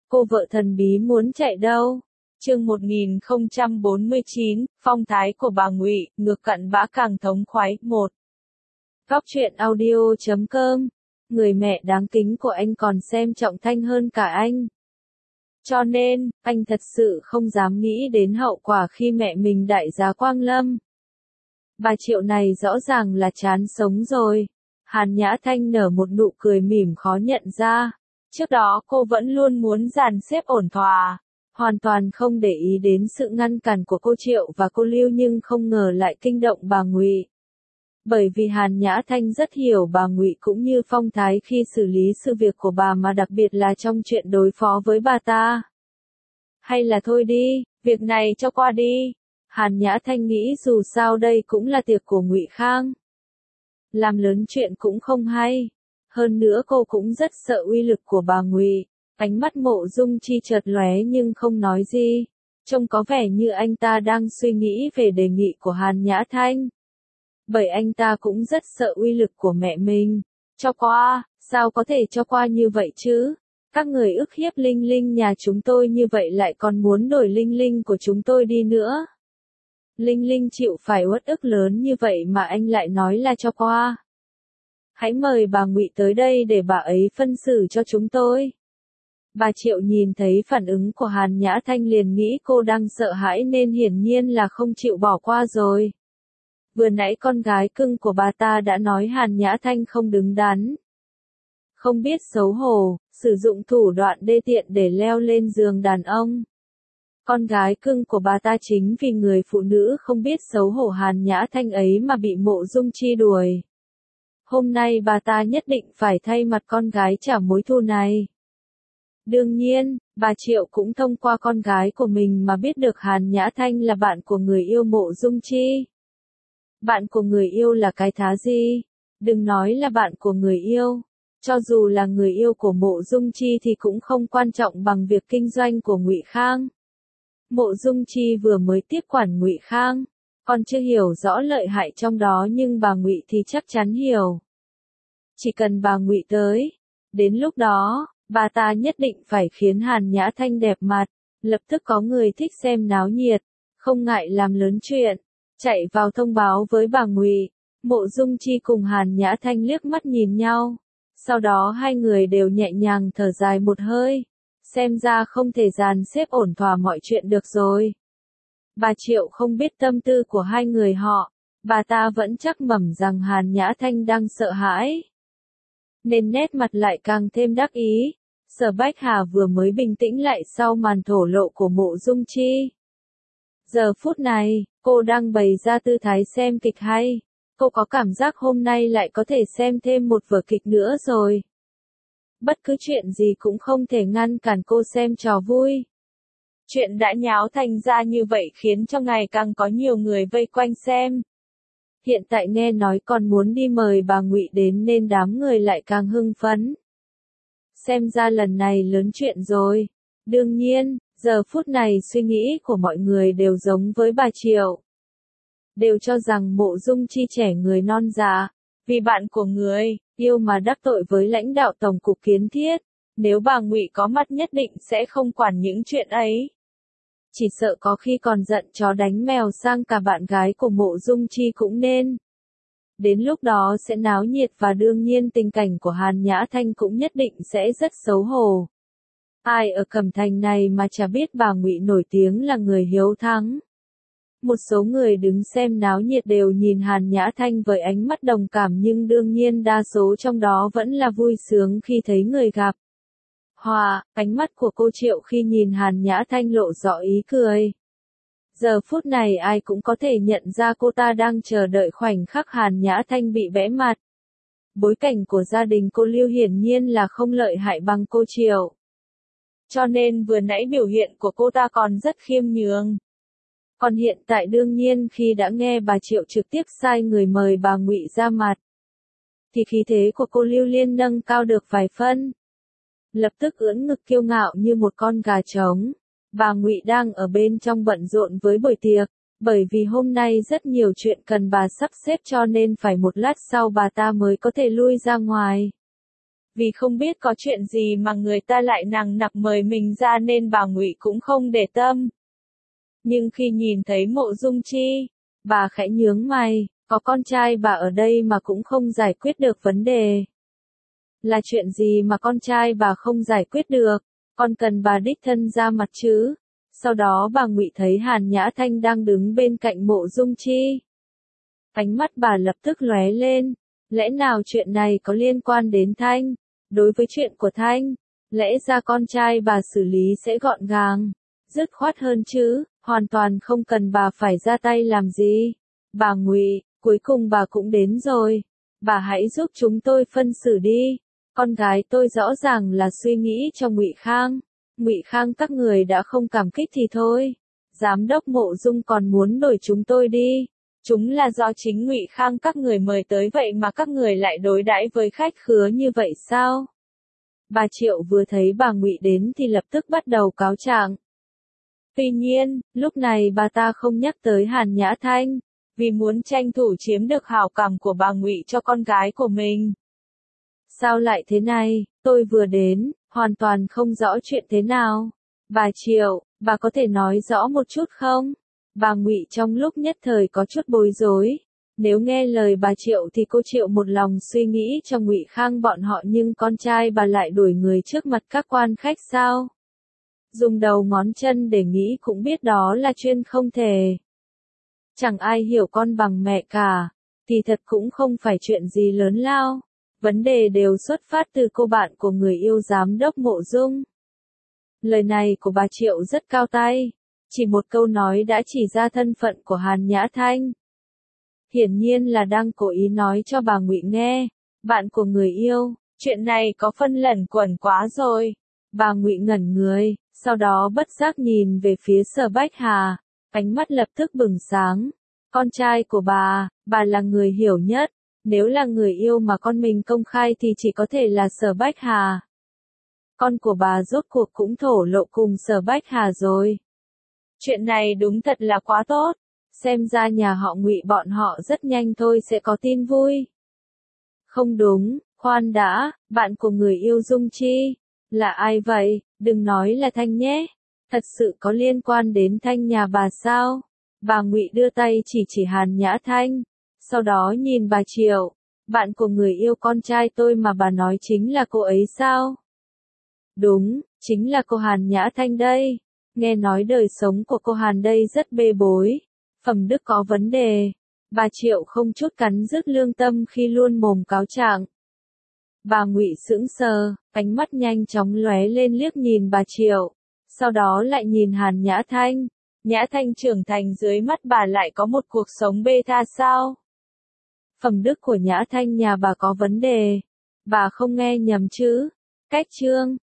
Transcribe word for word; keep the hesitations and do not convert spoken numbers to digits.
Cô vợ thần bí muốn chạy đâu? Chương một nghìn không trăm bốn mươi chín, phong thái của bà Ngụy, ngược cặn bã càng thống khoái. một. Góc truyện audio chấm com. Người mẹ đáng kính của anh còn xem trọng Thanh hơn cả anh. Cho nên, anh thật sự không dám nghĩ đến hậu quả khi mẹ mình đại giá Quang Lâm. Bà Triệu này rõ ràng là chán sống rồi. Hàn Nhã Thanh nở một nụ cười mỉm khó nhận ra. Trước đó cô vẫn luôn muốn dàn xếp ổn thỏa, hoàn toàn không để ý đến sự ngăn cản của cô Triệu và cô Lưu, nhưng không ngờ lại kinh động bà Ngụy. Bởi vì Hàn Nhã Thanh rất hiểu bà Ngụy cũng như phong thái khi xử lý sự việc của bà, mà đặc biệt là trong chuyện đối phó với bà ta. Hay là thôi đi, việc này cho qua đi. Hàn Nhã Thanh nghĩ dù sao đây cũng là tiệc của Ngụy Khang. Làm lớn chuyện cũng không hay. Hơn nữa cô cũng rất sợ uy lực của bà Ngụy. Ánh mắt Mộ Dung Chi chợt lóe nhưng không nói gì. Trông có vẻ như anh ta đang suy nghĩ về đề nghị của Hàn Nhã Thanh. Bởi anh ta cũng rất sợ uy lực của mẹ mình. Cho qua, sao có thể cho qua như vậy chứ? Các người ức hiếp Linh Linh nhà chúng tôi như vậy lại còn muốn đổi Linh Linh của chúng tôi đi nữa. Linh Linh chịu phải uất ức lớn như vậy mà anh lại nói là cho qua. Hãy mời bà Ngụy tới đây để bà ấy phân xử cho chúng tôi. Bà Triệu nhìn thấy phản ứng của Hàn Nhã Thanh liền nghĩ cô đang sợ hãi nên hiển nhiên là không chịu bỏ qua rồi. Vừa nãy con gái cưng của bà ta đã nói Hàn Nhã Thanh không đứng đắn. Không biết xấu hổ, sử dụng thủ đoạn đê tiện để leo lên giường đàn ông. Con gái cưng của bà ta chính vì người phụ nữ không biết xấu hổ Hàn Nhã Thanh ấy mà bị Mộ Dung Chi đuổi. Hôm nay bà ta nhất định phải thay mặt con gái trả mối thù này. Đương nhiên, bà Triệu cũng thông qua con gái của mình mà biết được Hàn Nhã Thanh là bạn của người yêu Mộ Dung Chi. Bạn của người yêu là cái thá gì? Đừng nói là bạn của người yêu. Cho dù là người yêu của Mộ Dung Chi thì cũng không quan trọng bằng việc kinh doanh của Ngụy Khang. Mộ Dung Chi vừa mới tiếp quản Ngụy Khang, còn chưa hiểu rõ lợi hại trong đó, nhưng bà Ngụy thì chắc chắn hiểu. Chỉ cần bà Ngụy tới, đến lúc đó, bà ta nhất định phải khiến Hàn Nhã Thanh đẹp mặt. Lập tức có người thích xem náo nhiệt, không ngại làm lớn chuyện, chạy vào thông báo với bà Ngụy. Mộ Dung Chi cùng Hàn Nhã Thanh liếc mắt nhìn nhau. Sau đó hai người đều nhẹ nhàng thở dài một hơi. Xem ra không thể dàn xếp ổn thỏa mọi chuyện được rồi. Bà Triệu không biết tâm tư của hai người họ. Bà ta vẫn chắc mẩm rằng Hàn Nhã Thanh đang sợ hãi, nên nét mặt lại càng thêm đắc ý. Sở Bách Hà vừa mới bình tĩnh lại sau màn thổ lộ của Mộ Dung Chi. Giờ phút này, cô đang bày ra tư thái xem kịch hay. Cô có cảm giác hôm nay lại có thể xem thêm một vở kịch nữa rồi. Bất cứ chuyện gì cũng không thể ngăn cản cô xem trò vui. Chuyện đã nháo thành ra như vậy khiến cho ngày càng có nhiều người vây quanh xem. Hiện tại nghe nói còn muốn đi mời bà Ngụy đến nên đám người lại càng hưng phấn. Xem ra lần này lớn chuyện rồi. Đương nhiên, giờ phút này suy nghĩ của mọi người đều giống với bà Triệu. Đều cho rằng Mộ Dung Chi trẻ người non dạ, vì bạn của người yêu mà đắc tội với lãnh đạo Tổng cục Kiến thiết. Nếu bà Ngụy có mặt nhất định sẽ không quản những chuyện ấy. Chỉ sợ có khi còn giận chó đánh mèo sang cả bạn gái của Mộ Dung Chi cũng nên. Đến lúc đó sẽ náo nhiệt và đương nhiên tình cảnh của Hàn Nhã Thanh cũng nhất định sẽ rất xấu hổ. Ai ở Cẩm Thành này mà chả biết bà Ngụy nổi tiếng là người hiếu thắng. Một số người đứng xem náo nhiệt đều nhìn Hàn Nhã Thanh với ánh mắt đồng cảm, nhưng đương nhiên đa số trong đó vẫn là vui sướng khi thấy người gặp. Hòa, ánh mắt của cô Triệu khi nhìn Hàn Nhã Thanh lộ rõ ý cười. Giờ phút này ai cũng có thể nhận ra cô ta đang chờ đợi khoảnh khắc Hàn Nhã Thanh bị bẽ mặt. Bối cảnh của gia đình cô Lưu hiển nhiên là không lợi hại bằng cô Triệu. Cho nên vừa nãy biểu hiện của cô ta còn rất khiêm nhường. Còn hiện tại đương nhiên khi đã nghe bà Triệu trực tiếp sai người mời bà Ngụy ra mặt, thì khí thế của cô Lưu liên nâng cao được vài phân. Lập tức ưỡn ngực kiêu ngạo như một con gà trống. Bà Ngụy đang ở bên trong bận rộn với buổi tiệc, bởi vì hôm nay rất nhiều chuyện cần bà sắp xếp cho nên phải một lát sau bà ta mới có thể lui ra ngoài. Vì không biết có chuyện gì mà người ta lại nằng nặc mời mình ra nên bà Ngụy cũng không để tâm. Nhưng khi nhìn thấy Mộ Dung Chi, bà khẽ nhướng mày, có con trai bà ở đây mà cũng không giải quyết được vấn đề. Là chuyện gì mà con trai bà không giải quyết được, còn cần bà đích thân ra mặt chứ? Sau đó bà Ngụy thấy Hàn Nhã Thanh đang đứng bên cạnh Mộ Dung Chi. Ánh mắt bà lập tức lóe lên, lẽ nào chuyện này có liên quan đến Thanh? Đối với chuyện của Thanh, lẽ ra con trai bà xử lý sẽ gọn gàng, dứt khoát hơn chứ, hoàn toàn không cần bà phải ra tay làm gì. Bà Ngụy, cuối cùng bà cũng đến rồi, bà hãy giúp chúng tôi phân xử đi. Con gái tôi rõ ràng là suy nghĩ cho Ngụy Khang. Ngụy Khang các người đã không cảm kích thì thôi. Giám đốc Mộ Dung còn muốn đuổi chúng tôi đi. Chúng là do chính Ngụy Khang các người mời tới vậy mà các người lại đối đãi với khách khứa như vậy sao? Bà Triệu vừa thấy bà Ngụy đến thì lập tức bắt đầu cáo trạng. Tuy nhiên, lúc này bà ta không nhắc tới Hàn Nhã Thanh, vì muốn tranh thủ chiếm được hảo cảm của bà Ngụy cho con gái của mình. Sao lại thế này, tôi vừa đến, hoàn toàn không rõ chuyện thế nào. Bà Triệu, bà có thể nói rõ một chút không? Bà Ngụy trong lúc nhất thời có chút bối rối. Nếu nghe lời bà Triệu thì cô Triệu một lòng suy nghĩ cho Ngụy Khang bọn họ, nhưng con trai bà lại đuổi người trước mặt các quan khách sao? Dùng đầu ngón chân để nghĩ cũng biết đó là chuyện không thể. Chẳng ai hiểu con bằng mẹ cả, thì thật cũng không phải chuyện gì lớn lao. Vấn đề đều xuất phát từ cô bạn của người yêu giám đốc Mộ Dung. Lời này của bà Triệu rất cao tay, chỉ một câu nói đã chỉ ra thân phận của Hàn Nhã Thanh. Hiển nhiên là đang cố ý nói cho bà Ngụy nghe, bạn của người yêu, chuyện này có phân lẩn quẩn quá rồi. Bà Ngụy ngẩn người, sau đó bất giác nhìn về phía Sở Bách Hà, ánh mắt lập tức bừng sáng. Con trai của bà, bà là người hiểu nhất. Nếu là người yêu mà con mình công khai thì chỉ có thể là Sở Bách Hà. Con của bà rốt cuộc cũng thổ lộ cùng Sở Bách Hà rồi. Chuyện này đúng thật là quá tốt. Xem ra nhà họ Ngụy bọn họ rất nhanh thôi sẽ có tin vui. Không đúng, khoan đã, bạn của người yêu Dung Chi. Là ai vậy? Đừng nói là Thanh nhé. Thật sự có liên quan đến Thanh nhà bà sao? Bà Ngụy đưa tay chỉ chỉ Hàn Nhã Thanh. Sau đó nhìn bà Triệu, bạn của người yêu con trai tôi mà bà nói chính là cô ấy sao? Đúng, chính là cô Hàn Nhã Thanh đây. Nghe nói đời sống của cô Hàn đây rất bê bối, phẩm đức có vấn đề. Bà Triệu không chút cắn rứt lương tâm khi luôn mồm cáo trạng. Bà Ngụy sững sờ, ánh mắt nhanh chóng lóe lên liếc nhìn bà Triệu, sau đó lại nhìn Hàn Nhã Thanh. Nhã Thanh trưởng thành dưới mắt bà lại có một cuộc sống bê tha sao? Phẩm đức của Nhã Thanh nhà bà có vấn đề. Bà không nghe nhầm chứ? Cách chương